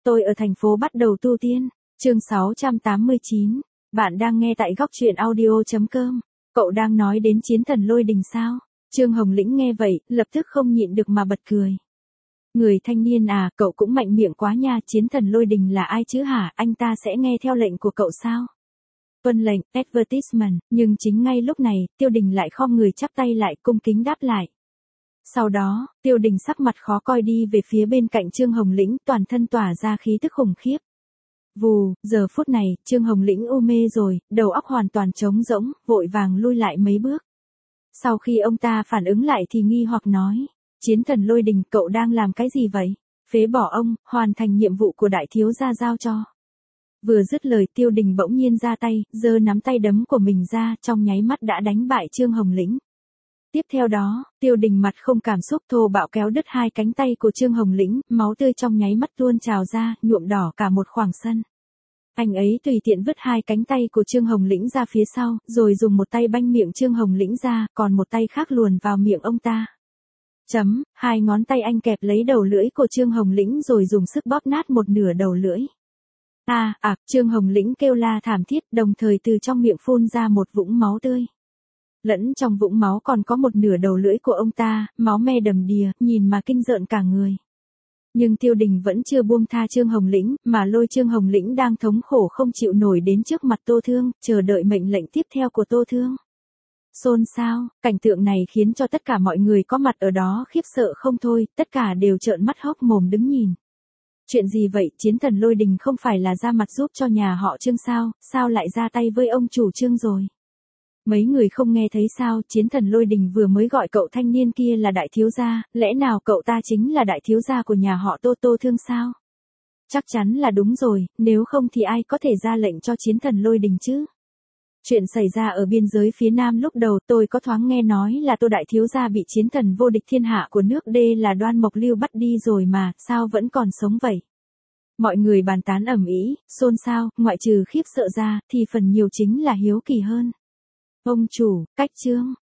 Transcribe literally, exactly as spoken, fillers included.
tôi ở thành phố bắt đầu tu tiên. Chương sáu trăm tám mươi chín. Bạn đang nghe tại góc truyện audio chấm com. Cậu đang nói đến chiến thần lôi đình sao? Trương Hồng Lĩnh nghe vậy, lập tức không nhịn được mà bật cười. Người thanh niên à, cậu cũng mạnh miệng quá nha, chiến thần lôi đình là ai chứ hả, anh ta sẽ nghe theo lệnh của cậu sao? Tuân lệnh, advertisement, nhưng chính ngay lúc này, Tiêu Đình lại khom người chắp tay lại cung kính đáp lại. Sau đó, Tiêu Đình sắc mặt khó coi đi về phía bên cạnh Trương Hồng Lĩnh, toàn thân tỏa ra khí tức khủng khiếp. Vù, giờ phút này, Trương Hồng Lĩnh u mê rồi, đầu óc hoàn toàn trống rỗng, vội vàng lui lại mấy bước. Sau khi ông ta phản ứng lại thì nghi hoặc nói, chiến thần lôi đình, cậu đang làm cái gì vậy? Phế bỏ ông, hoàn thành nhiệm vụ của đại thiếu gia giao cho. Vừa dứt lời, Tiêu Đình bỗng nhiên ra tay, giơ nắm tay đấm của mình ra, trong nháy mắt đã đánh bại Trương Hồng Lĩnh. Tiếp theo đó, Tiêu Đình mặt không cảm xúc thô bạo kéo đứt hai cánh tay của Trương Hồng Lĩnh, máu tươi trong nháy mắt tuôn trào ra, nhuộm đỏ cả một khoảng sân. Anh ấy tùy tiện vứt hai cánh tay của Trương Hồng Lĩnh ra phía sau, rồi dùng một tay banh miệng Trương Hồng Lĩnh ra, còn một tay khác luồn vào miệng ông ta. Chấm, hai ngón tay anh kẹp lấy đầu lưỡi của Trương Hồng Lĩnh rồi dùng sức bóp nát một nửa đầu lưỡi. À, à, Trương Hồng Lĩnh kêu la thảm thiết, đồng thời từ trong miệng phun ra một vũng máu tươi. Lẫn trong vũng máu còn có một nửa đầu lưỡi của ông ta, máu me đầm đìa, nhìn mà kinh rợn cả người. Nhưng Tiêu Đình vẫn chưa buông tha Trương Hồng Lĩnh, mà lôi Trương Hồng Lĩnh đang thống khổ không chịu nổi đến trước mặt Tô Thương, chờ đợi mệnh lệnh tiếp theo của Tô Thương. Xôn xao, cảnh tượng này khiến cho tất cả mọi người có mặt ở đó khiếp sợ không thôi, tất cả đều trợn mắt hốc mồm đứng nhìn. Chuyện gì vậy, chiến thần lôi đình không phải là ra mặt giúp cho nhà họ Trương sao, sao lại ra tay với ông chủ Trương rồi? Mấy người không nghe thấy sao, chiến thần lôi đình vừa mới gọi cậu thanh niên kia là đại thiếu gia, lẽ nào cậu ta chính là đại thiếu gia của nhà họ Tô Tô Thương sao? Chắc chắn là đúng rồi, nếu không thì ai có thể ra lệnh cho chiến thần lôi đình chứ? Chuyện xảy ra ở biên giới phía Nam lúc đầu tôi có thoáng nghe nói là Tô đại thiếu gia bị chiến thần vô địch thiên hạ của nước D là Đoan Mộc Lưu bắt đi rồi mà, sao vẫn còn sống vậy? Mọi người bàn tán ầm ĩ, xôn xao, ngoại trừ khiếp sợ ra, thì phần nhiều chính là hiếu kỳ hơn. Ông chủ, cách Trương,